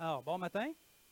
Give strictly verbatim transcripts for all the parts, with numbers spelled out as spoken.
Alors, bon matin.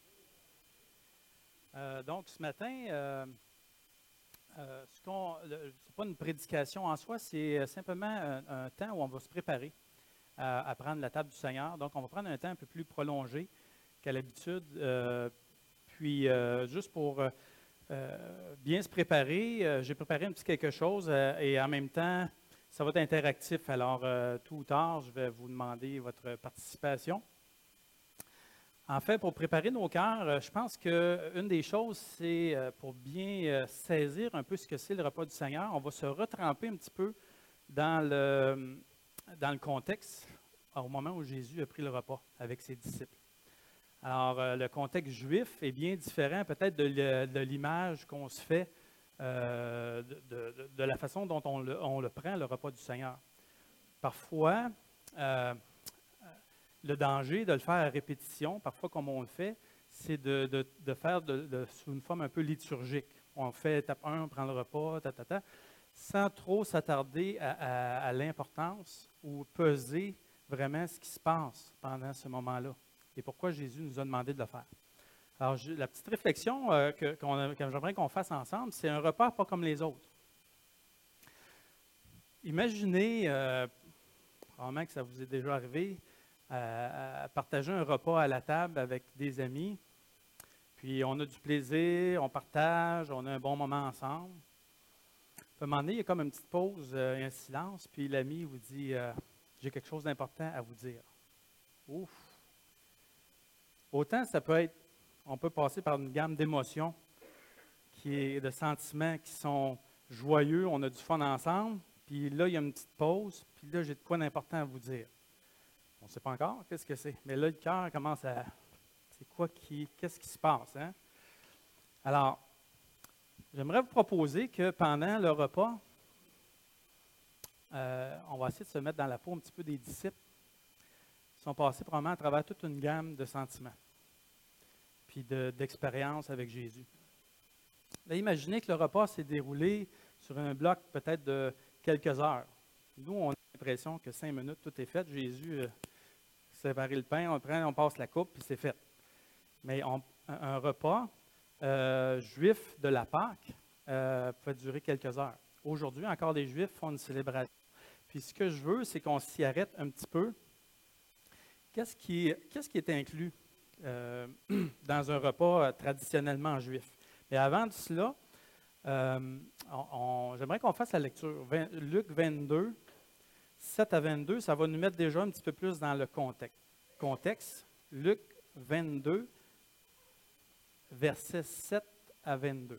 Euh, donc, ce matin, euh, euh, ce qu'on, le- c'est pas une prédication en soi, c'est simplement un, un temps où on va se préparer à, à prendre la table du Seigneur. Donc, on va prendre un temps un peu plus prolongé qu'à l'habitude. Euh, puis, euh, juste pour euh, euh, bien se préparer, euh, j'ai préparé un petit quelque chose euh, et en même temps, ça va être interactif. Alors, euh, tôt ou tard, je vais vous demander votre participation. En fait, pour préparer nos cœurs, euh, je pense qu'une des choses, c'est euh, pour bien euh, saisir un peu ce que c'est le repas du Seigneur, on va se retremper un petit peu dans le, dans le contexte au moment où Jésus a pris le repas avec ses disciples. Alors, euh, le contexte juif est bien différent peut-être de, le- de l'image qu'on se fait euh, de, de- de la façon dont on le, on le prend, le repas du Seigneur. Parfois, euh, le danger de le faire à répétition, parfois comme on le fait, c'est de, de- de faire de, de- sous une forme un peu liturgique. On fait étape un, on prend le repas, ta, ta, ta, sans trop s'attarder à, à- à l'importance ou peser vraiment ce qui se passe pendant ce moment-là et pourquoi Jésus nous a demandé de le faire. Alors, je- la petite réflexion euh, que, qu'on a- que j'aimerais qu'on fasse ensemble, c'est un repas pas comme les autres. Imaginez, euh, probablement que ça vous est déjà arrivé, à, à partager un repas à la table avec des amis. Puis on a du plaisir, on partage, on a un bon moment ensemble. Puis à un moment donné, il y a comme une petite pause, euh, et un silence, puis l'ami vous dit euh, j'ai quelque chose d'important à vous dire. Ouf! Autant ça peut être, on peut passer par une gamme d'émotions, qui est de sentiments qui sont joyeux, on a du fun ensemble, puis là, il y a une petite pause, puis là, j'ai de quoi d'important à vous dire. On ne sait pas encore qu'est-ce que c'est, mais là, le cœur commence à. C'est quoi qui. Qu'est-ce qui se passe, hein? Alors, j'aimerais vous proposer que pendant le repas, euh, on va essayer de se mettre dans la peau un petit peu des disciples qui sont passés probablement à travers toute une gamme de sentiments, puis de- d'expériences avec Jésus. Là, imaginez que le repas s'est déroulé sur un bloc peut-être de quelques heures. Nous, on a l'impression que cinq minutes, tout est fait. Jésus euh, séparé le pain, on prend, on passe la coupe, puis c'est fait. Mais on- un, un repas euh, juif de la Pâque euh, peut durer quelques heures. Aujourd'hui, encore des Juifs font une célébration. Puis ce que je veux, c'est qu'on s'y arrête un petit peu. Qu'est-ce qui, qu'est-ce qui est inclus euh, dans un repas euh, traditionnellement juif? Mais avant de cela, euh, on- on- j'aimerais qu'on fasse la lecture. vingt Luc vingt-deux, sept à vingt-deux, ça va nous mettre déjà un petit peu plus dans le contexte. Contexte, Luc vingt-deux, versets sept à vingt-deux.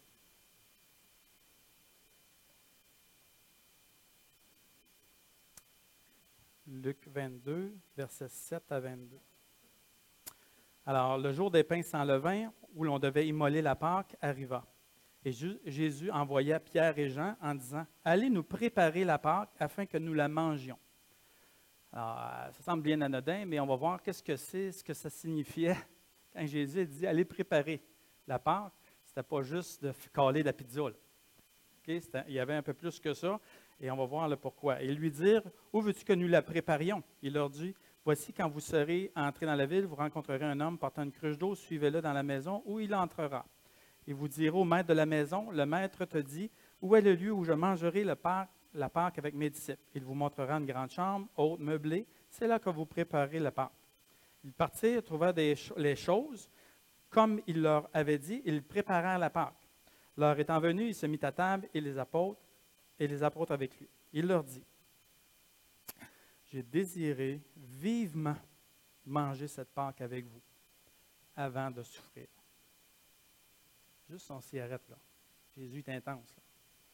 Luc vingt-deux, versets sept à vingt-deux. Alors, le jour des pains sans levain, où l'on devait immoler la Pâque, arriva. Et Ju- Jésus envoya Pierre et Jean en disant, allez nous préparer la Pâque afin que nous la mangions. Alors, euh, ça semble bien anodin, mais on va voir qu'est-ce que c'est, ce que ça signifiait quand Jésus a dit, allez préparer la Pâque. Ce n'était pas juste de f- caler de la pizza, là. OK? C'était- Il y avait un peu plus que ça, et on va voir le pourquoi. Et lui dire, où veux-tu que nous la préparions? Il leur dit, voici, quand vous serez entrés dans la ville, vous rencontrerez un homme portant une cruche d'eau, suivez-le dans la maison où il entrera. Et vous direz au maître de la maison, le maître te dit, où est le lieu où je mangerai le Pâque, la Pâque avec mes disciples? Il vous montrera une grande chambre, haute, meublée. C'est là que vous préparez le Pâque. Ils partirent, trouvèrent des cho- les choses, comme il leur avait dit, ils préparèrent la Pâque. L'heure étant venue, il se mit à table et les apôtres, et les apôtres avec lui. Il leur dit, j'ai désiré vivement manger cette Pâque avec vous avant de souffrir. Juste on s'y arrête là. Jésus est intense, là.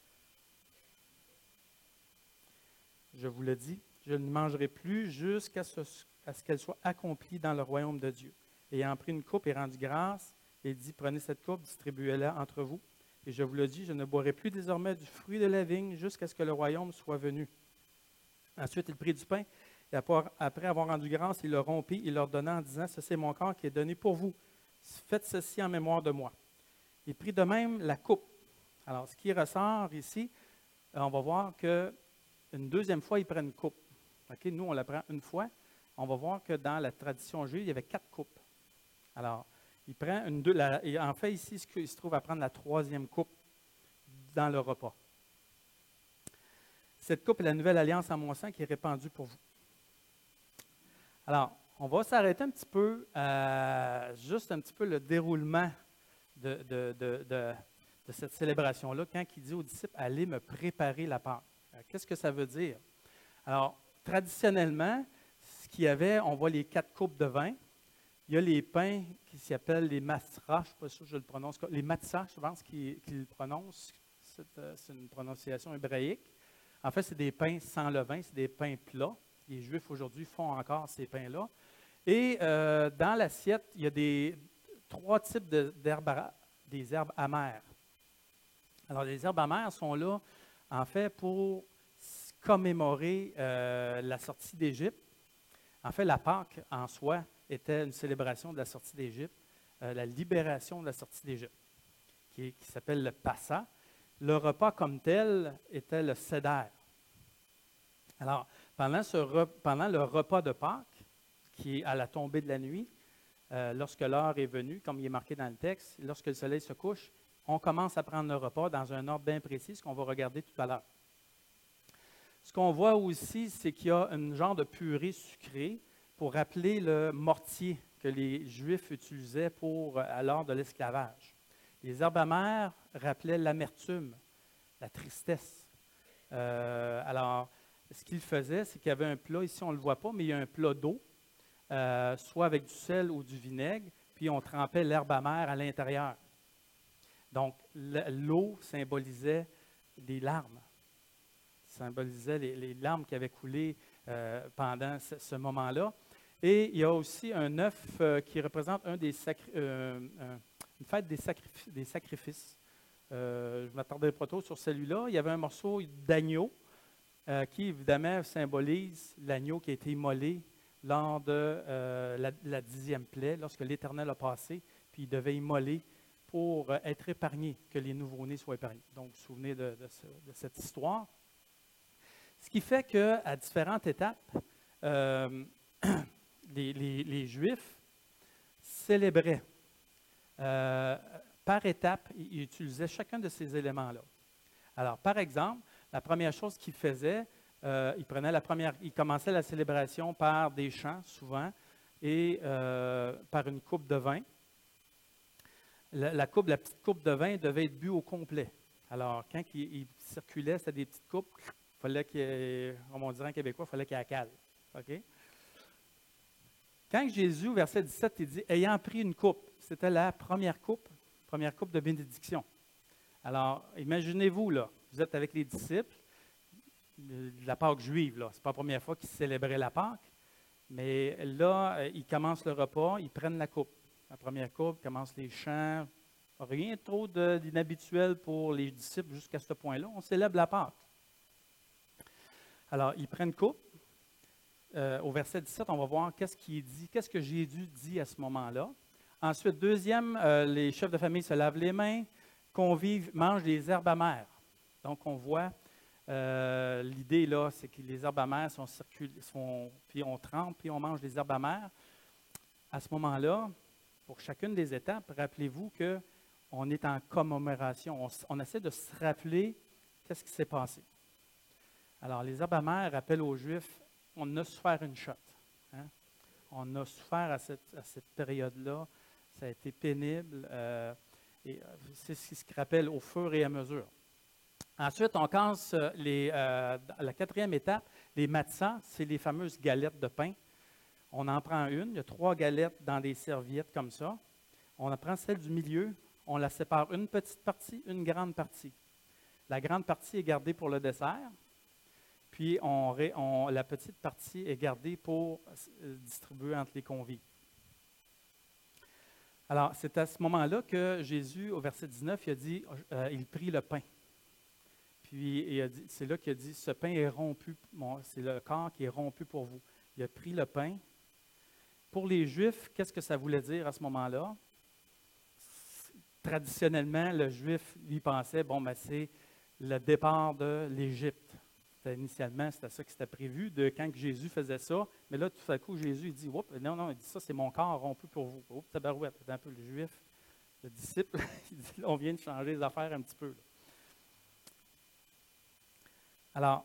Je vous le dis, je ne mangerai plus jusqu'à ce, à ce qu'elle soit accomplie dans le royaume de Dieu. Ayant pris une coupe et rendu grâce, il dit, prenez cette coupe, distribuez-la entre vous. Et je vous le dis, je ne boirai plus désormais du fruit de la vigne jusqu'à ce que le royaume soit venu. Ensuite, il prit du pain, et après avoir rendu grâce, il le rompit, il leur donna en disant, ce c'est mon corps qui est donné pour vous. Faites ceci en mémoire de moi. Il prit de même la coupe. Alors, ce qui ressort ici, on va voir que une deuxième fois, il prend une coupe. Okay? Nous, on la prend une fois. On va voir que dans la tradition juive, il y avait quatre coupes. Alors, il prend une deux, la, et en fait, ici, il se trouve à prendre la troisième coupe dans le repas. Cette coupe est la nouvelle alliance en mon sang qui est répandue pour vous. Alors, on va s'arrêter un petit peu, euh, juste un petit peu le déroulement de, de, de, de, de cette célébration-là, quand il dit aux disciples, allez me préparer la Pâque. Qu'est-ce que ça veut dire? Alors, traditionnellement, ce qu'il y avait, on voit les quatre coupes de vin. Il y a les pains qui s'appellent les matzah, je ne sais pas si je le prononce, les matzah, je pense qu'ils qu'ils le prononcent. C'est, euh, c'est une prononciation hébraïque. En fait, c'est des pains sans levain, c'est des pains plats. Les Juifs aujourd'hui font encore ces pains-là. Et euh, dans l'assiette, il y a des, trois types de, d'herbes, des herbes amères. Alors, les herbes amères sont là, en fait, pour commémorer euh, la sortie d'Égypte. En fait, la Pâque, en soi, était une célébration de la sortie d'Égypte, euh, la libération de la sortie d'Égypte, qui, qui s'appelle le Passa. Le repas comme tel était le Seder. Alors, pendant, ce re, pendant le repas de Pâques, qui est à la tombée de la nuit, euh, lorsque l'heure est venue, comme il est marqué dans le texte, lorsque le soleil se couche, on commence à prendre le repas dans un ordre bien précis, ce qu'on va regarder tout à l'heure. Ce qu'on voit aussi, c'est qu'il y a un genre de purée sucrée pour rappeler le mortier que les Juifs utilisaient pour, à l'heure de l'esclavage. Les herbes amères rappelaient l'amertume, la tristesse. Euh, alors, ce qu'ils faisaient, c'est qu'il y avait un plat, ici on ne le voit pas, mais il y a un plat d'eau, euh, soit avec du sel ou du vinaigre, puis on trempait l'herbe amère à l'intérieur. Donc, l'eau symbolisait des larmes, symbolisait les, les larmes qui avaient coulé euh, pendant ce, ce moment-là. Et il y a aussi un œuf euh, qui représente un des sacri- euh, un, une fête des, sacrif- des sacrifices. Euh, je ne m'attarderai pas trop sur celui-là. Il y avait un morceau d'agneau euh, qui, évidemment, symbolise l'agneau qui a été immolé lors de euh, la, la dixième plaie, lorsque l'Éternel a passé, puis il devait immoler pour euh, être épargné, que les nouveau-nés soient épargnés. Donc, vous vous souvenez de, de, ce, de cette histoire. Ce qui fait qu'à différentes étapes, euh, les, les, les Juifs célébraient. Euh, par étape, ils utilisaient chacun de ces éléments-là. Alors, par exemple, la première chose qu'ils faisaient, euh, ils prenaient la première, ils commençaient la célébration par des chants, souvent, et euh, par une coupe de vin. La, la, coupe, la petite coupe de vin devait être bue au complet. Alors, quand il, il circulait, c'était des petites coupes, il fallait qu'il y ait, comme on dirait en québécois, il fallait qu'il y ait la cale. OK? Quand Jésus, au verset dix-sept, il dit « Ayant pris une coupe », c'était la première coupe, première coupe de bénédiction. Alors, imaginez-vous, là, vous êtes avec les disciples de la Pâque juive, là. Ce n'est pas la première fois qu'ils célébraient la Pâque, mais là, ils commencent le repas, ils prennent la coupe. La première coupe, commencent les chants. Rien trop de, d'inhabituel pour les disciples jusqu'à ce point-là. On célèbre la Pâque. Alors, ils prennent coupe. Euh, au verset dix-sept, on va voir qu'est-ce qui est dit, qu'est-ce que Jésus dit à ce moment-là. Ensuite, deuxième, euh, les chefs de famille se lavent les mains, convives mangent des herbes amères. Donc, on voit, euh, l'idée là, c'est que les herbes amères sont circulées, sont, puis on trempe, puis on mange des herbes amères. À ce moment-là, pour chacune des étapes, rappelez-vous qu'on est en commémoration. On, on essaie de se rappeler qu'est-ce qui s'est passé. Alors, les herbes amères rappellent aux Juifs, on a souffert une shot. Hein? On a souffert à cette, à cette période-là. Ça a été pénible. Euh, et c'est ce qui se rappelle au fur et à mesure. Ensuite, on casse les, euh, la quatrième étape, les matzahs, c'est les fameuses galettes de pain. On en prend une. Il y a trois galettes dans des serviettes comme ça. On en prend celle du milieu. On la sépare une petite partie, une grande partie. La grande partie est gardée pour le dessert. Puis, on, on, la petite partie est gardée pour euh, distribuer entre les convives. Alors, c'est à ce moment-là que Jésus, au verset dix-neuf, il a dit, euh, il prit le pain. Puis, il a dit, c'est là qu'il a dit, ce pain est rompu, bon, c'est le corps qui est rompu pour vous. Il a pris le pain. Pour les Juifs, qu'est-ce que ça voulait dire à ce moment-là? Traditionnellement, le Juif, lui, pensait, bon, ben, c'est le départ de l'Égypte. C'était, initialement, c'était ça qui s'était prévu de quand que Jésus faisait ça. Mais là, tout à coup, Jésus il dit, Oups, non, non, il dit ça, c'est mon corps rompu pour vous. Oups, tabarouette, c'est un peu le juif, le disciple. Il dit, là, on vient de changer les affaires un petit peu. Là. Alors,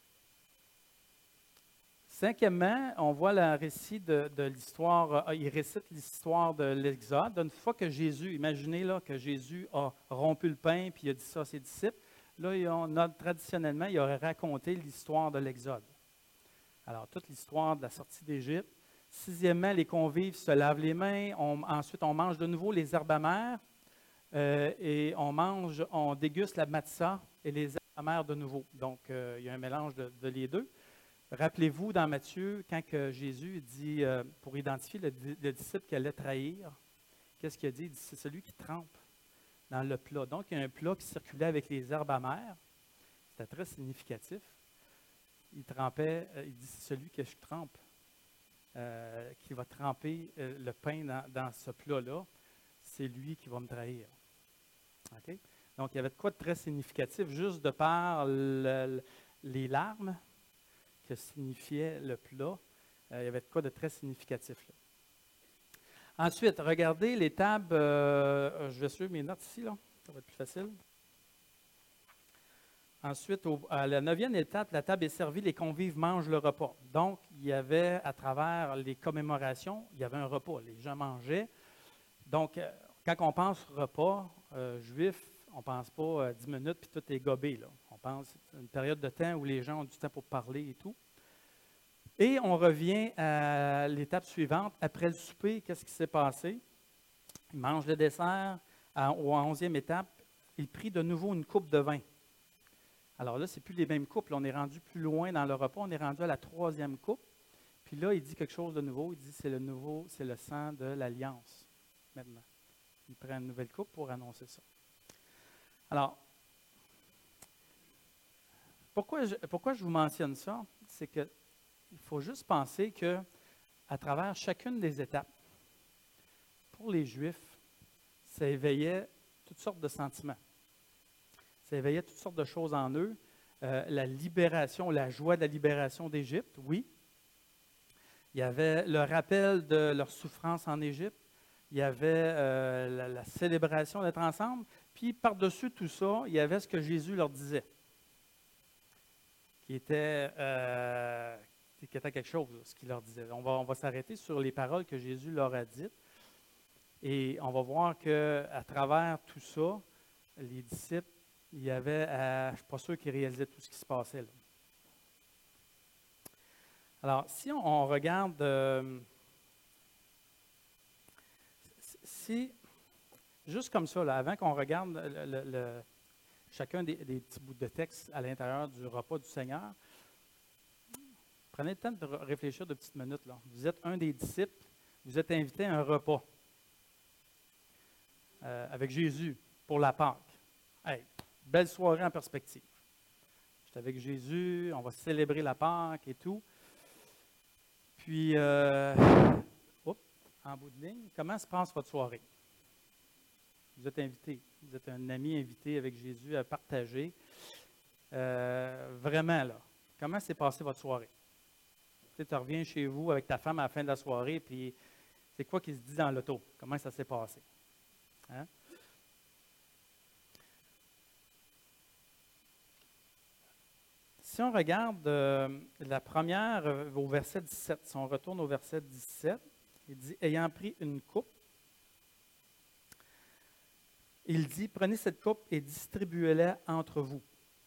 cinquièmement, on voit le récit de, de l'histoire, euh, il récite l'histoire de l'Exode. Une fois que Jésus, imaginez là, que Jésus a rompu le pain puis il a dit ça à ses disciples, là, on a, traditionnellement, il aurait raconté l'histoire de l'Exode. Alors, toute l'histoire de la sortie d'Égypte. Sixièmement, les convives se lavent les mains. On, ensuite, on mange de nouveau les herbes amères euh, et on mange, on déguste la matzah et les herbes amères de nouveau. Donc, euh, il y a un mélange de, de les deux. Rappelez-vous, dans Matthieu, quand que Jésus dit, euh, pour identifier le, le disciple qui allait trahir, qu'est-ce qu'il a dit? Il dit, c'est celui qui trempe dans le plat. Donc, il y a un plat qui circulait avec les herbes amères. C'était très significatif. Il trempait, euh, il dit, c'est celui que je trempe, euh, qui va tremper euh, le pain dans, dans ce plat-là. C'est lui qui va me trahir. Okay? Donc, il y avait de quoi de très significatif, juste de par le, le, les larmes que signifiait le plat. Euh, il y avait de quoi de très significatif là. Ensuite, regardez les tables. Euh, je vais suivre mes notes ici, là. Ça va être plus facile. Ensuite, au, à la neuvième étape, la table est servie, les convives mangent le repas. Donc, il y avait, à travers les commémorations, il y avait un repas. Les gens mangeaient. Donc, quand on pense repas euh, juif, on ne pense pas euh, dix minutes puis tout est gobé. Là. On pense une période de temps où les gens ont du temps pour parler et tout. Et on revient à l'étape suivante. Après le souper, qu'est-ce qui s'est passé? Ils mangent le dessert. À, au onzième étape, il prit de nouveau une coupe de vin. Alors là, ce n'est plus les mêmes coupes. Là, on est rendu plus loin dans le repas. On est rendu à la troisième coupe. Puis là, il dit quelque chose de nouveau. Il dit c'est le nouveau, c'est le sang de l'Alliance. Maintenant, il prend une nouvelle coupe pour annoncer ça. Alors, pourquoi je, pourquoi je vous mentionne ça? C'est qu'il faut juste penser que à travers chacune des étapes, pour les Juifs, ça éveillait toutes sortes de sentiments. Ça éveillait toutes sortes de choses en eux. Euh, la libération, la joie de la libération d'Égypte, oui. Il y avait le rappel de leur souffrance en Égypte. Il y avait euh, la, la célébration d'être ensemble. Puis, par-dessus tout ça, il y avait ce que Jésus leur disait, qui était, euh, qui était quelque chose, ce qu'il leur disait. On va, on va s'arrêter sur les paroles que Jésus leur a dites. Et on va voir qu'à travers tout ça, les disciples, il y avait, à, je ne suis pas sûr qu'ils réalisaient tout ce qui se passait là. Alors, si on, on regarde, euh, si, juste comme ça, là, avant qu'on regarde le, le, le, chacun des, des petits bouts de texte à l'intérieur du repas du Seigneur, prenez le temps de réfléchir de petites minutes. Là. Vous êtes un des disciples, vous êtes invité à un repas euh, avec Jésus pour la Pâque. Hey, belle soirée en perspective. Je suis avec Jésus, on va célébrer la Pâque et tout. Puis, euh, oups, en bout de ligne, comment se passe votre soirée? Vous êtes invité, vous êtes un ami invité avec Jésus à partager. Euh, vraiment, là, comment s'est passée votre soirée? Tu sais, tu reviens chez vous avec ta femme à la fin de la soirée, puis c'est quoi qui se dit dans l'auto? Comment ça s'est passé? Hein? Si on regarde euh, la première euh, au verset dix-sept, si on retourne au verset dix-sept, il dit « Ayant pris une coupe », il dit « Prenez cette coupe et distribuez-la entre vous. »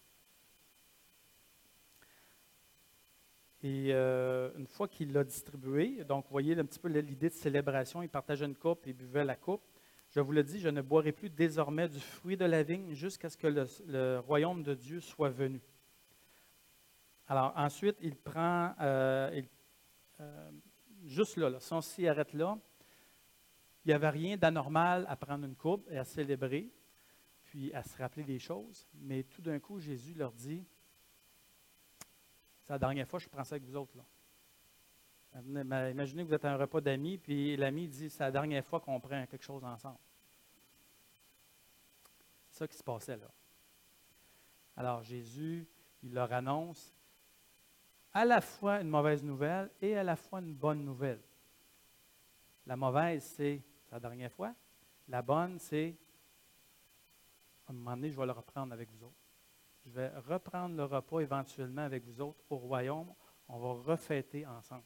Et euh, une fois qu'il l'a distribuée, donc vous voyez un petit peu l'idée de célébration, il partageait une coupe et buvait la coupe. Je vous le dis, je ne boirai plus désormais du fruit de la vigne jusqu'à ce que le, le royaume de Dieu soit venu. Alors ensuite, il prend, euh, il, euh, juste là, là, si on s'y arrête là, il n'y avait rien d'anormal à prendre une coupe et à célébrer, puis à se rappeler des choses. Mais tout d'un coup, Jésus leur dit, c'est la dernière fois que je prends ça avec vous autres. Là. Imaginez que vous êtes à un repas d'amis, puis l'ami dit, c'est la dernière fois qu'on prend quelque chose ensemble. C'est ça qui se passait là. Alors Jésus, il leur annonce à la fois une mauvaise nouvelle et à la fois une bonne nouvelle. La mauvaise, c'est la dernière fois. La bonne, c'est à un moment donné, je vais le reprendre avec vous autres. Je vais reprendre le repas éventuellement avec vous autres au royaume. On va refêter ensemble.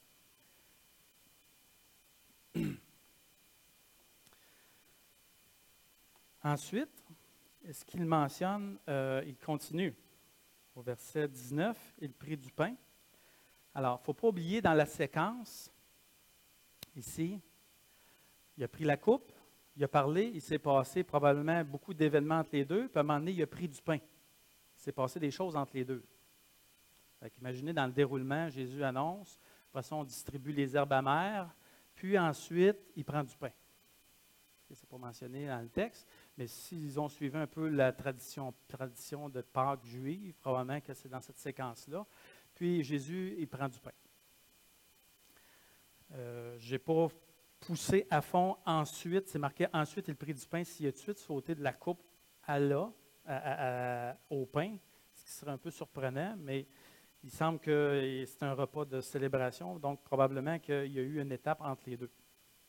Ensuite, ce qu'il mentionne, euh, il continue au verset dix-neuf, il prit du pain. Alors, il ne faut pas oublier dans la séquence, ici, il a pris la coupe, il a parlé, il s'est passé probablement beaucoup d'événements entre les deux, puis à un moment donné, il a pris du pain. Il s'est passé des choses entre les deux. Fait qu'imaginez dans le déroulement, Jésus annonce, après ça, on distribue les herbes amères, puis ensuite, il prend du pain. Ce n'est pas mentionné dans le texte, mais s'ils ont suivi un peu la tradition, tradition de Pâques juive, probablement que c'est dans cette séquence-là. Puis Jésus, il prend du pain. Euh, je n'ai pas poussé à fond ensuite, c'est marqué ensuite, il prit du pain, s'il a tout de suite sauté de la coupe à là, à, à, à, au pain, ce qui serait un peu surprenant, mais il semble que c'est un repas de célébration, donc probablement qu'il y a eu une étape entre les deux.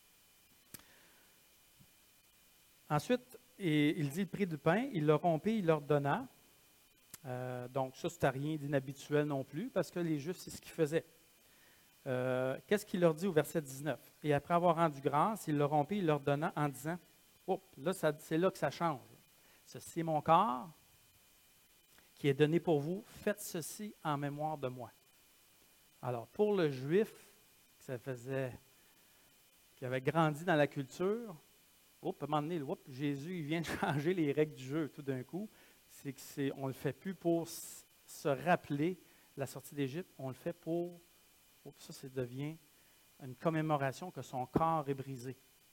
Ensuite, il dit, il prit du pain, il le rompit, il leur donna. Euh, donc, ça, c'était rien d'inhabituel non plus, parce que les Juifs, c'est ce qu'ils faisaient. Euh, qu'est-ce qu'il leur dit au verset dix-neuf? Et après avoir rendu grâce, il le rompit, il leur donna en disant, oh, là, ça, c'est là que ça change. Ceci est mon corps qui est donné pour vous. Faites ceci en mémoire de moi. Alors, pour le Juif, ça faisait, qui avait grandi dans la culture, Oups, à un moment donné, oups, Jésus il vient de changer les règles du jeu tout d'un coup. C'est que c'est, on ne le fait plus pour se rappeler la sortie d'Égypte, on le fait pour, oups, ça, ça devient une commémoration que son corps est brisé.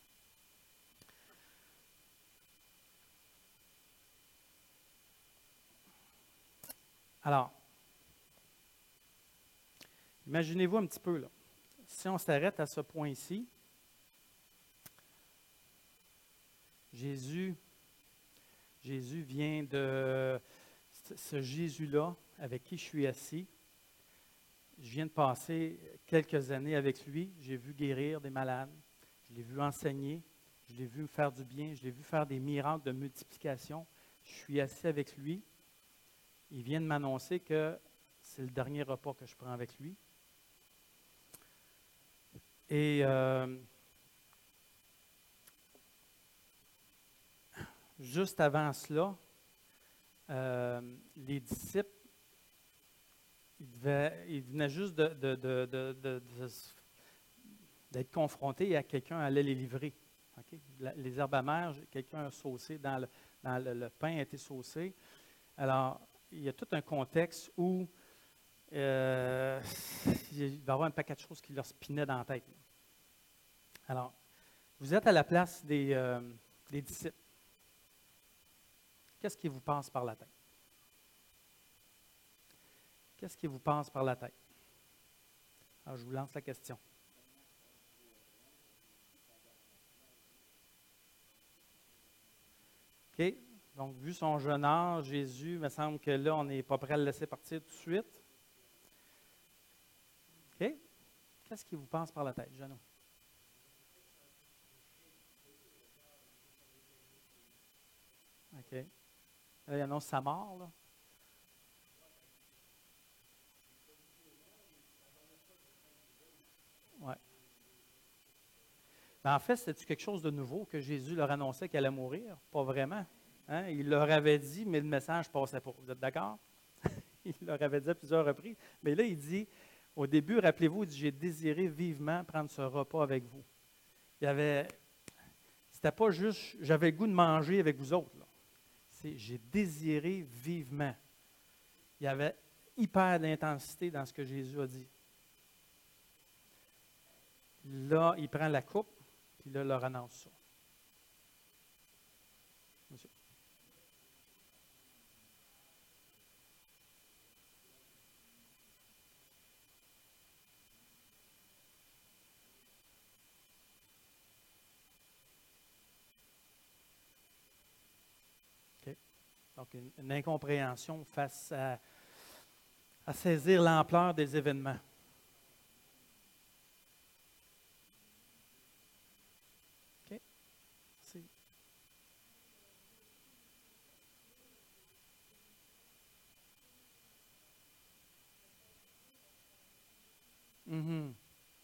Alors, imaginez-vous un petit peu, là. Si on s'arrête à ce point-ci, Jésus, Jésus vient de ce Jésus-là avec qui je suis assis. Je viens de passer quelques années avec lui. J'ai vu guérir des malades. Je l'ai vu enseigner. Je l'ai vu faire du bien. Je l'ai vu faire des miracles de multiplication. Je suis assis avec lui. Il vient de m'annoncer que c'est le dernier repas que je prends avec lui. Et euh, juste avant cela, euh, les disciples, ils, devaient, ils venaient juste de, de, de, de, de, de, d'être confrontés à quelqu'un allait les livrer. Okay? La, les herbes amères, quelqu'un a saucé, dans le, dans le, le pain a été saucé. Alors, il y a tout un contexte où euh, il va y avoir un paquet de choses qui leur spinaient dans la tête. Alors, vous êtes à la place des, euh, des disciples. Qu'est-ce qui vous passe par la tête? Qu'est-ce qui vous passe par la tête? Alors, je vous lance la question. OK. Donc, vu son jeune âge, Jésus, il me semble que là, on n'est pas prêt à le laisser partir tout de suite. OK. Qu'est-ce qui vous passe par la tête, Jeannot? OK. Là, il annonce sa mort, là. Ouais. Mais en fait, c'était quelque chose de nouveau que Jésus leur annonçait qu'elle allait mourir? Pas vraiment. Hein? Il leur avait dit, mais le message ne passait pas. Vous êtes d'accord? Il leur avait dit à plusieurs reprises. Mais là, il dit, au début, rappelez-vous, il dit, j'ai désiré vivement prendre ce repas avec vous. Il y avait, c'était pas juste, j'avais le goût de manger avec vous autres. Là. C'est, j'ai désiré vivement. Il y avait hyper d'intensité dans ce que Jésus a dit. Là, il prend la coupe, puis là, il leur annonce ça. Monsieur. OK. Donc, une, une incompréhension face à à saisir l'ampleur des événements. OK? C'est... Mhm.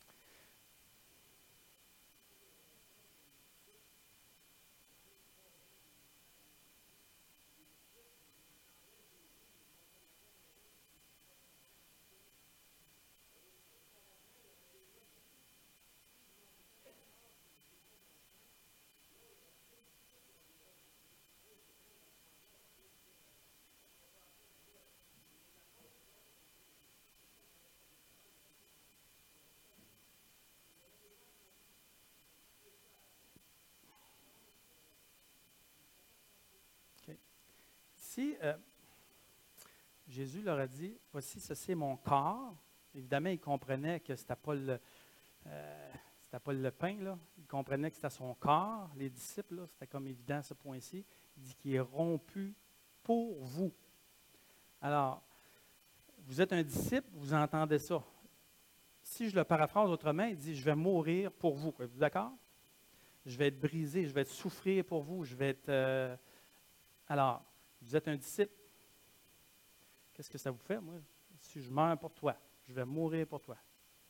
OK. Si euh, Jésus leur a dit, voici, ceci est mon corps, évidemment, il comprenait que ce n'était pas le... euh, c'était pas le pain, là. Il comprenait que c'était son corps. Les disciples, là, c'était comme évident à ce point-ci. Il dit qu'il est rompu pour vous. Alors, vous êtes un disciple, vous entendez ça. Si je le paraphrase autrement, il dit, je vais mourir pour vous. Êtes-vous d'accord? Je vais être brisé, je vais être souffrir pour vous, je vais être... euh, Alors, vous êtes un disciple. Qu'est-ce que ça vous fait, moi? Si je meurs pour toi, je vais mourir pour toi.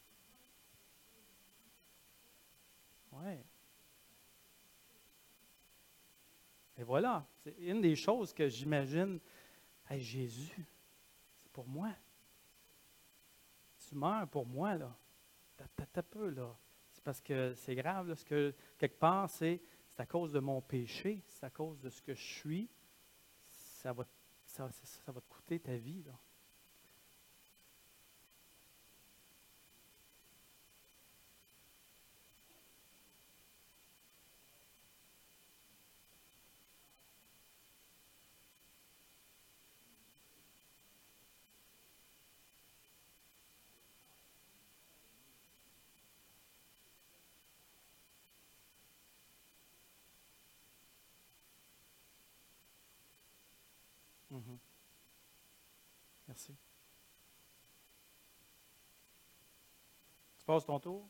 Oui. Et voilà, c'est une des choses que j'imagine. Hey, Jésus, c'est pour moi. Tu meurs pour moi, là. T'as, t'as peu, là. C'est parce que c'est grave, là, ce que, quelque part, c'est, c'est à cause de mon péché, c'est à cause de ce que je suis. Ça va, ça, ça, ça va te coûter ta vie, là. Mhm. Merci. Tu passes ton tour?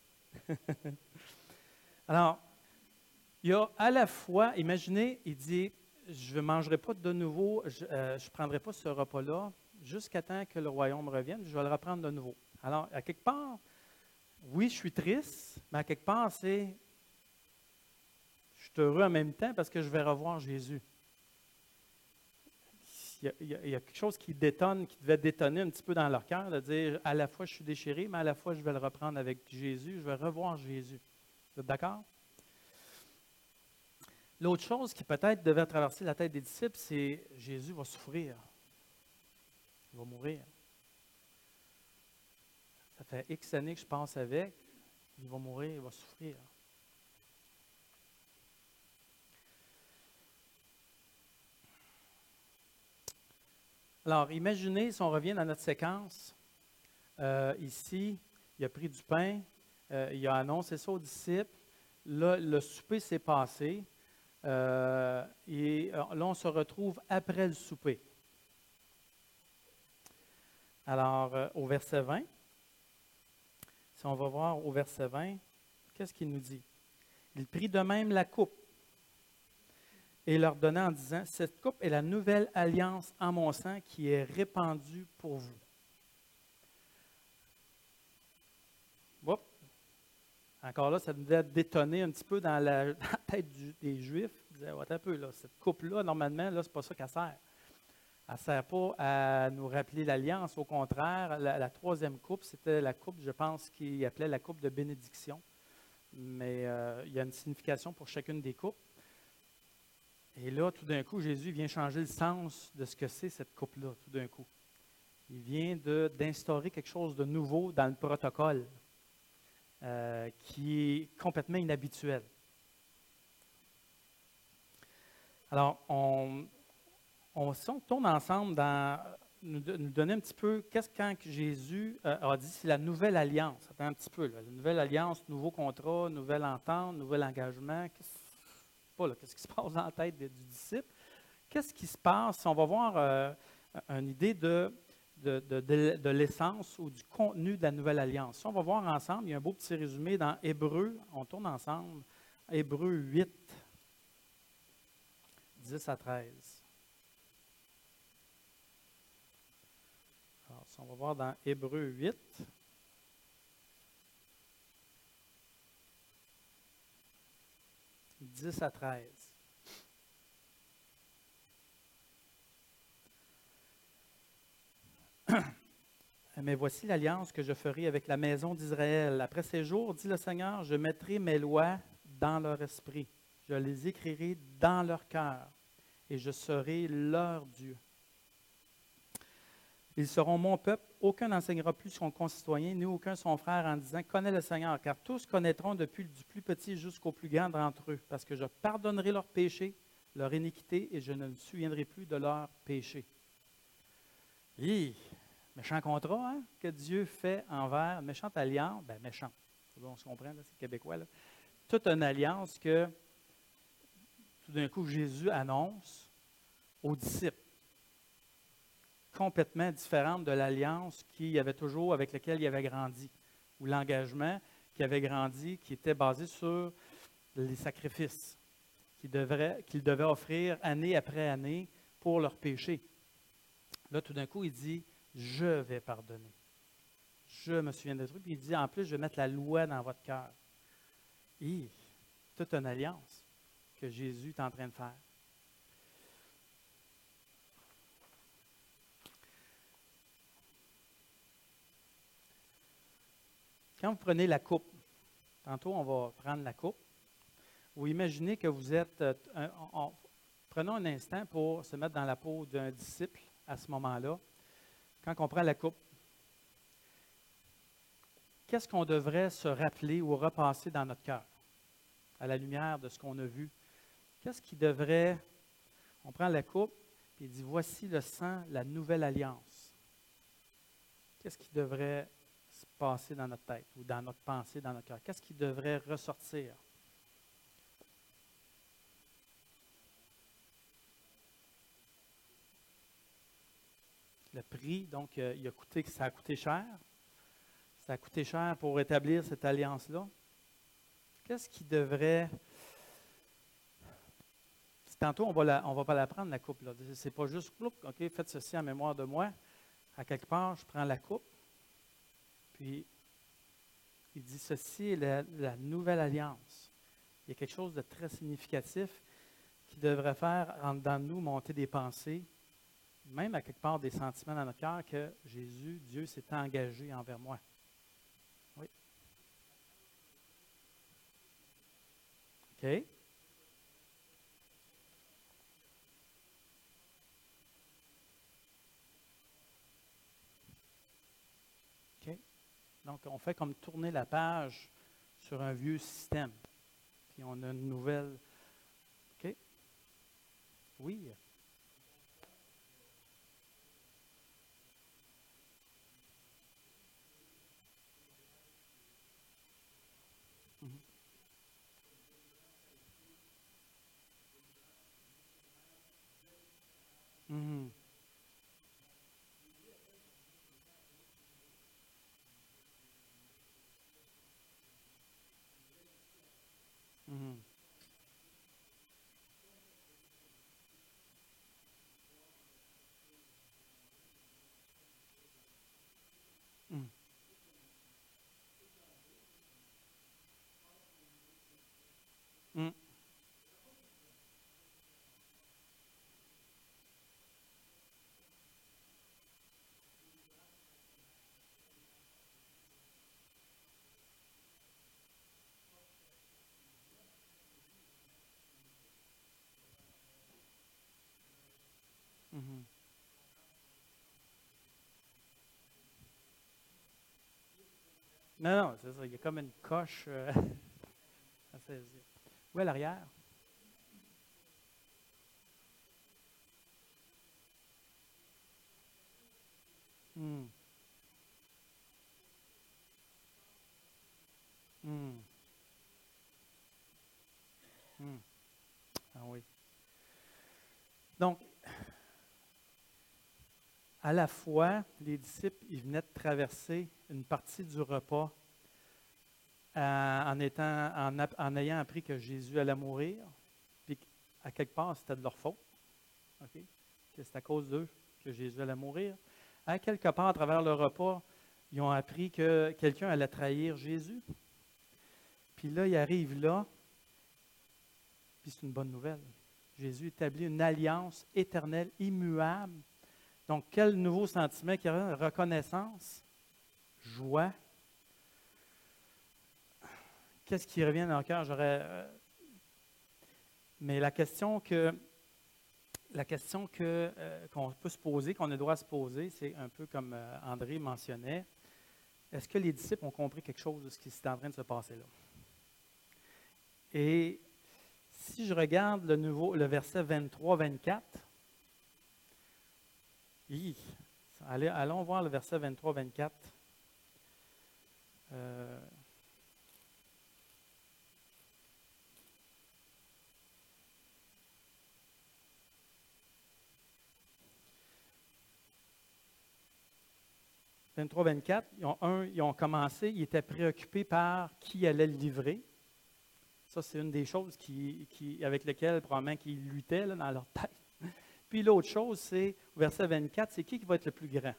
Alors, il y a à la fois, imaginez, il dit, je ne mangerai pas de nouveau, je ne prendrai pas ce repas-là jusqu'à temps que le royaume revienne, je vais le reprendre de nouveau. Alors, à quelque part, oui, je suis triste, mais à quelque part, c'est, je suis heureux en même temps parce que je vais revoir Jésus. Il y, a, il y a- il y a quelque chose qui détonne, qui devait détonner un petit peu dans leur cœur, de dire, à la fois je suis déchiré, mais à la fois je vais le reprendre avec Jésus, je vais revoir Jésus. Vous êtes d'accord? L'autre chose qui peut-être devait traverser la tête des disciples, c'est Jésus va souffrir, il va mourir. Ça fait X années que je passe avec, il va mourir, il va souffrir. Alors, imaginez si on revient dans notre séquence, euh, ici, il a pris du pain, euh, il a annoncé ça aux disciples, là, le souper s'est passé, euh, et euh, là, on se retrouve après le souper. Alors, euh, au verset vingt, si on va voir au verset vingt, qu'est-ce qu'il nous dit? Il prit de même la coupe et leur donna en disant, cette coupe est la nouvelle alliance en mon sang qui est répandue pour vous. Oups. Encore là, ça devait détonner un petit peu dans la, dans la tête du- des Juifs. Ils disaient, ouais, attends un peu, là, cette coupe-là, normalement, là, c'est pas ça qu'elle sert. Elle ne sert pas à nous rappeler l'alliance. Au contraire, la, la troisième coupe, c'était la coupe, je pense, qu'il appelait la coupe de bénédiction. Mais euh, il y a une signification pour chacune des coupes. Et là, tout d'un coup, Jésus vient changer le sens de ce que c'est cette coupe-là, tout d'un coup. Il vient de- d'instaurer quelque chose de nouveau dans le protocole, euh, qui est complètement inhabituel. Alors, on, on, si on tourne ensemble dans nous, nous donner un petit peu, qu'est-ce quand que Jésus euh, a dit, c'est la nouvelle alliance. Attends un petit peu, là, la nouvelle alliance, nouveau contrat, nouvelle entente, nouvel engagement. Qu'est-ce, pas, là, qu'est-ce qui se passe dans la tête de- du disciple? Qu'est-ce qui se passe? On va voir euh, une idée de, de, de, de, de l'essence ou du contenu de la nouvelle alliance. Si on va voir ensemble, il y a un beau petit résumé dans Hébreux, on tourne ensemble, Hébreux huit, dix à treize. Alors, si on va voir dans Hébreux huit, dix à treize. Mais voici l'alliance que je ferai avec la maison d'Israël. Après ces jours, dit le Seigneur, je mettrai mes lois dans leur esprit. Je les écrirai dans leur cœur et je serai leur Dieu. Ils seront mon peuple. Aucun n'enseignera plus son concitoyen, ni aucun son frère en disant, connais le Seigneur, car tous connaîtront depuis du plus petit jusqu'au plus grand d'entre eux, parce que je pardonnerai leurs péchés, leur iniquité, et je ne me souviendrai plus de leurs péchés. Hi! Méchant contrat, hein, que Dieu fait envers, méchante alliance, ben méchant, on se comprend, là, c'est québécois, là. Toute une alliance que, tout d'un coup, Jésus annonce aux disciples, complètement différente de l'alliance qu'il avait toujours, avec laquelle il avait grandi, ou l'engagement qu'il avait grandi, qui était basé sur les sacrifices qu'il devait, qu'il devait offrir année après année pour leurs péchés. Là, tout d'un coup, il dit, je vais pardonner. Je me souviens de trucs. Puis il dit, en plus, je vais mettre la loi dans votre cœur. Et toute une alliance que Jésus est en train de faire. Quand vous prenez la coupe, tantôt on va prendre la coupe, vous imaginez que vous êtes, euh, un, on, prenons un instant pour se mettre dans la peau d'un disciple à ce moment-là. Quand on prend la coupe, qu'est-ce qu'on devrait se rappeler ou repasser dans notre cœur, à la lumière de ce qu'on a vu? Qu'est-ce qui devrait, on prend la coupe, et il dit, voici le sang, la nouvelle alliance. Qu'est-ce qui devrait se passer dans notre tête ou dans notre pensée, dans notre cœur? Qu'est-ce qui devrait ressortir? Le prix, donc, euh, il a coûté, ça a coûté cher. Ça a coûté cher pour établir cette alliance-là. Qu'est-ce qui devrait... Tantôt, on va on va pas la prendre, la coupe. Ce n'est pas juste, OK, faites ceci en mémoire de moi. À quelque part, je prends la coupe, puis il dit, ceci est la, la nouvelle alliance. Il y a quelque chose de très significatif qui devrait faire en dedans de nous monter des pensées, même à quelque part des sentiments dans notre cœur, que Jésus, Dieu s'est engagé envers moi. Oui. OK. OK. Donc, on fait comme tourner la page sur un vieux système. Puis on a une nouvelle. OK. Oui. Mm-hmm. Mm-hmm. Mm-hmm. Mm-hmm. Mm-hmm. Mm-hmm. Non, non, c'est ça. Il y a comme une coche euh, à saisir. Oui, à l'arrière. Mm. Mm. Mm. Ah oui. Donc, à la fois, les disciples, ils venaient de traverser une partie du repas euh, en, étant, en, en ayant appris que Jésus allait mourir, puis à quelque part, c'était de leur faute, okay? Que c'est à cause d'eux que Jésus allait mourir. À quelque part, à travers le repas, ils ont appris que quelqu'un allait trahir Jésus. Puis là, ils arrivent là, puis c'est une bonne nouvelle. Jésus établit une alliance éternelle, immuable. Donc, quel nouveau sentiment qu'il y a? Reconnaissance, joie. Qu'est-ce qui revient dans le cœur? J'aurais. euh, Mais la question que la question que, euh, qu'on peut se poser, qu'on a le droit de se poser, c'est un peu comme euh, André mentionnait. Est-ce que les disciples ont compris quelque chose de ce qui est en train de se passer là? Et si je regarde le, nouveau, le verset vingt-trois vingt-quatre, hi, allez, allons voir le verset vingt-trois vingt-quatre. Euh, vingt-trois vingt-quatre, ils ont, un, ils ont commencé, ils étaient préoccupés par qui allait le livrer. Ça, c'est une des choses qui, qui, avec lesquelles probablement qu'ils luttaient là, dans leur tête. Puis l'autre chose, c'est, au verset vingt-quatre, c'est qui qui va être le plus grand?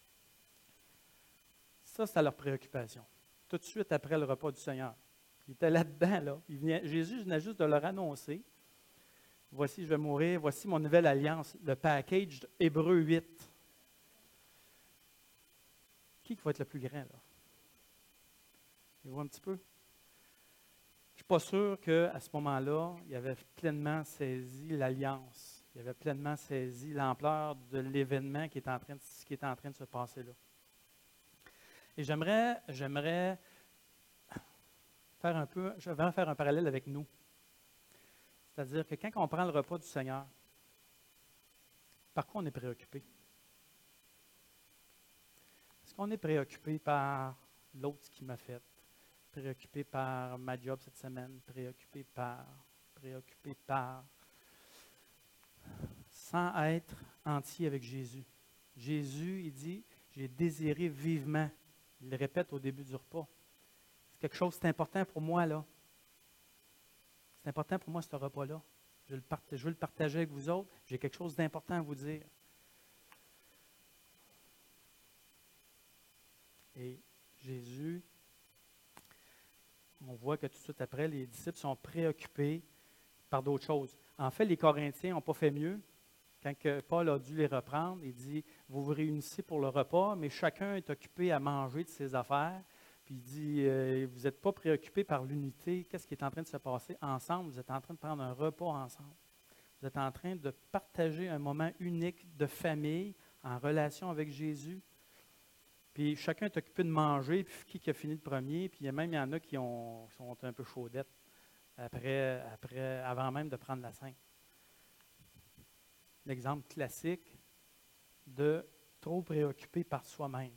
Ça, c'est leur préoccupation. Tout de suite après le repas du Seigneur. Ils étaient là-dedans, là. Il venait, Jésus venait juste de leur annoncer, voici, je vais mourir, voici mon nouvelle alliance, le package Hébreux huit. Qui va être le plus grand, là? Vous voyez un petit peu? Je ne suis pas sûr qu'à ce moment-là, il avait pleinement saisi l'alliance. Il avait pleinement saisi l'ampleur de l'événement qui est en train de, qui est en train de se passer là. Et j'aimerais, j'aimerais faire un peu, j'aimerais faire un parallèle avec nous. C'est-à-dire que quand on prend le repas du Seigneur, par quoi on est préoccupé? Est-ce qu'on est préoccupé par l'autre qui m'a fait? Préoccupé par ma job cette semaine? Préoccupé par, préoccupé par, sans être entier avec Jésus. Jésus, il dit, j'ai désiré vivement. Il le répète au début du repas. C'est quelque chose, c'est important pour moi, là. C'est important pour moi, ce repas-là. Je, le part- je veux le partager avec vous autres. J'ai quelque chose d'important à vous dire. Et Jésus, on voit que tout de suite après, les disciples sont préoccupés par d'autres choses. En fait, les Corinthiens n'ont pas fait mieux. Quand que Paul a dû les reprendre, il dit, vous vous réunissez pour le repas, mais chacun est occupé à manger de ses affaires. Puis il dit, euh, vous n'êtes pas préoccupés par l'unité. Qu'est-ce qui est en train de se passer ensemble? Vous êtes en train de prendre un repas ensemble. Vous êtes en train de partager un moment unique de famille en relation avec Jésus. Puis chacun est occupé de manger, puis qui, qui a fini le premier, puis il y a même il y en a qui ont, sont un peu chaudettes après, après, avant même de prendre la Sainte. L'exemple classique de trop préoccupé par soi-même.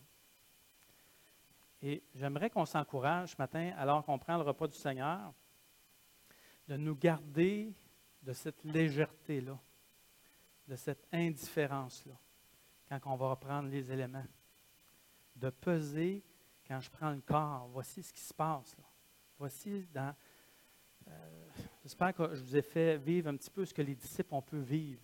Et j'aimerais qu'on s'encourage ce matin, alors qu'on prend le repas du Seigneur, de nous garder de cette légèreté-là, de cette indifférence-là, quand on va reprendre les éléments. De peser quand je prends le corps. Voici ce qui se passe, là. Voici dans... Euh, j'espère que je vous ai fait vivre un petit peu ce que les disciples ont pu vivre.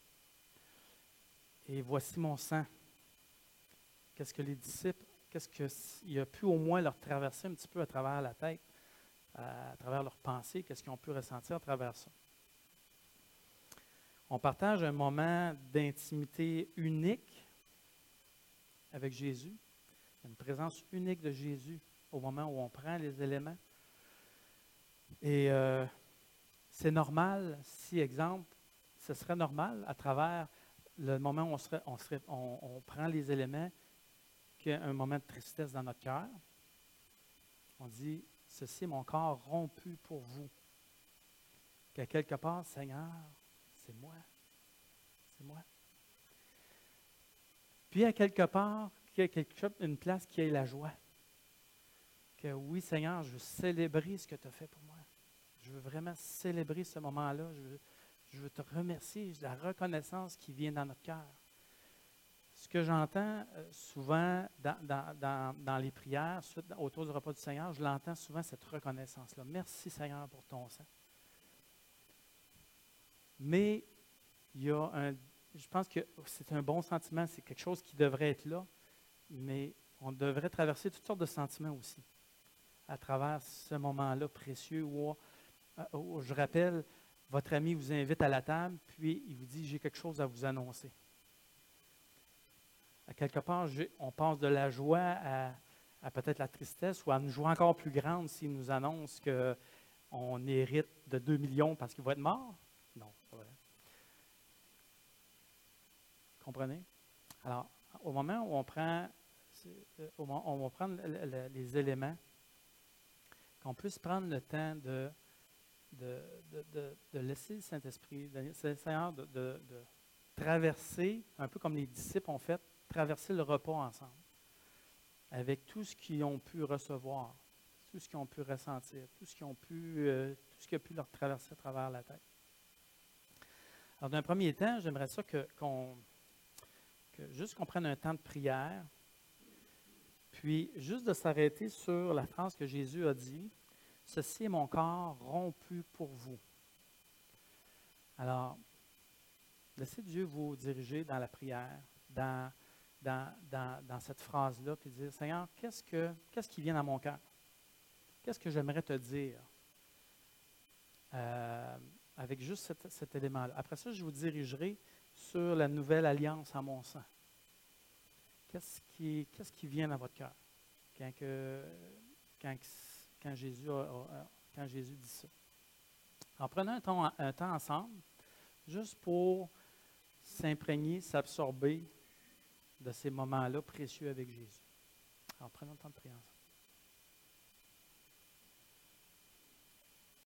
Et voici mon sang. Qu'est-ce que les disciples, qu'est-ce qu'il a pu au moins leur traverser un petit peu à travers la tête, à, à travers leurs pensées, qu'est-ce qu'ils ont pu ressentir à travers ça. On partage un moment d'intimité unique avec Jésus, une présence unique de Jésus au moment où on prend les éléments. Et euh, c'est normal, si, exemple, ce serait normal à travers le moment où on, serait, on, serait, on, on prend les éléments, qu'il y a un moment de tristesse dans notre cœur. On dit, ceci est mon corps rompu pour vous. Qu'à quelque part, Seigneur, c'est moi. C'est moi. Puis à quelque part, qu'il y a quelque chose, une place qui ait la joie. Que oui, Seigneur, je veux célébrer ce que tu as fait pour moi. Je veux vraiment célébrer ce moment-là. Je veux, je veux te remercier. J'ai la reconnaissance qui vient dans notre cœur. ce que j'entends euh, souvent dans, dans- dans- dans les prières, suite, autour du repas du Seigneur, je l'entends souvent, cette reconnaissance-là. Merci Seigneur pour ton sang. Mais il y a un, je pense que c'est un bon sentiment, c'est quelque chose qui devrait être là, mais on devrait traverser toutes sortes de sentiments aussi à travers ce moment-là précieux où, euh, où, je rappelle, votre ami vous invite à la table, puis il vous dit, j'ai quelque chose à vous annoncer. À quelque part, j'ai- on passe de la joie à, à peut-être la tristesse ou à une joie encore plus grande s'il nous annonce qu'on hérite de deux millions parce qu'il va être mort. Non, c'est pas vrai. Comprenez? Alors, au moment où on prend, euh, au moment où on va prendre le- le- les éléments, qu'on puisse prendre le temps de, de, de, de- de laisser le Saint-Esprit, de, laisser le Seigneur de, de- de traverser, un peu comme les disciples ont fait, traverser le repas ensemble, avec tout ce qu'ils ont pu recevoir, tout ce qu'ils ont pu ressentir, tout ce qu'ils ont pu, euh, tout ce qui a pu leur traverser à travers la tête. Alors, d'un premier temps, j'aimerais ça que, qu'on, que juste qu'on prenne un temps de prière, puis juste de s'arrêter sur la phrase que Jésus a dit, « Ceci est mon corps rompu pour vous ». Alors, laissez Dieu vous diriger dans la prière, dans, dans, dans, dans cette phrase-là, puis dire, « Seigneur, qu'est-ce, que, qu'est-ce qui vient dans mon cœur? Qu'est-ce que j'aimerais te dire? Euh, » avec juste cet, cet élément-là. Après ça, je vous dirigerai sur la nouvelle alliance en mon sang. Qu'est-ce qui, qu'est-ce qui vient dans votre cœur quand, que, quand, quand, Jésus a, a, quand Jésus dit ça? En prenant un temps, un temps ensemble, juste pour s'imprégner, s'absorber de ces moments-là précieux avec Jésus. Alors, prenons le temps de prier ensemble.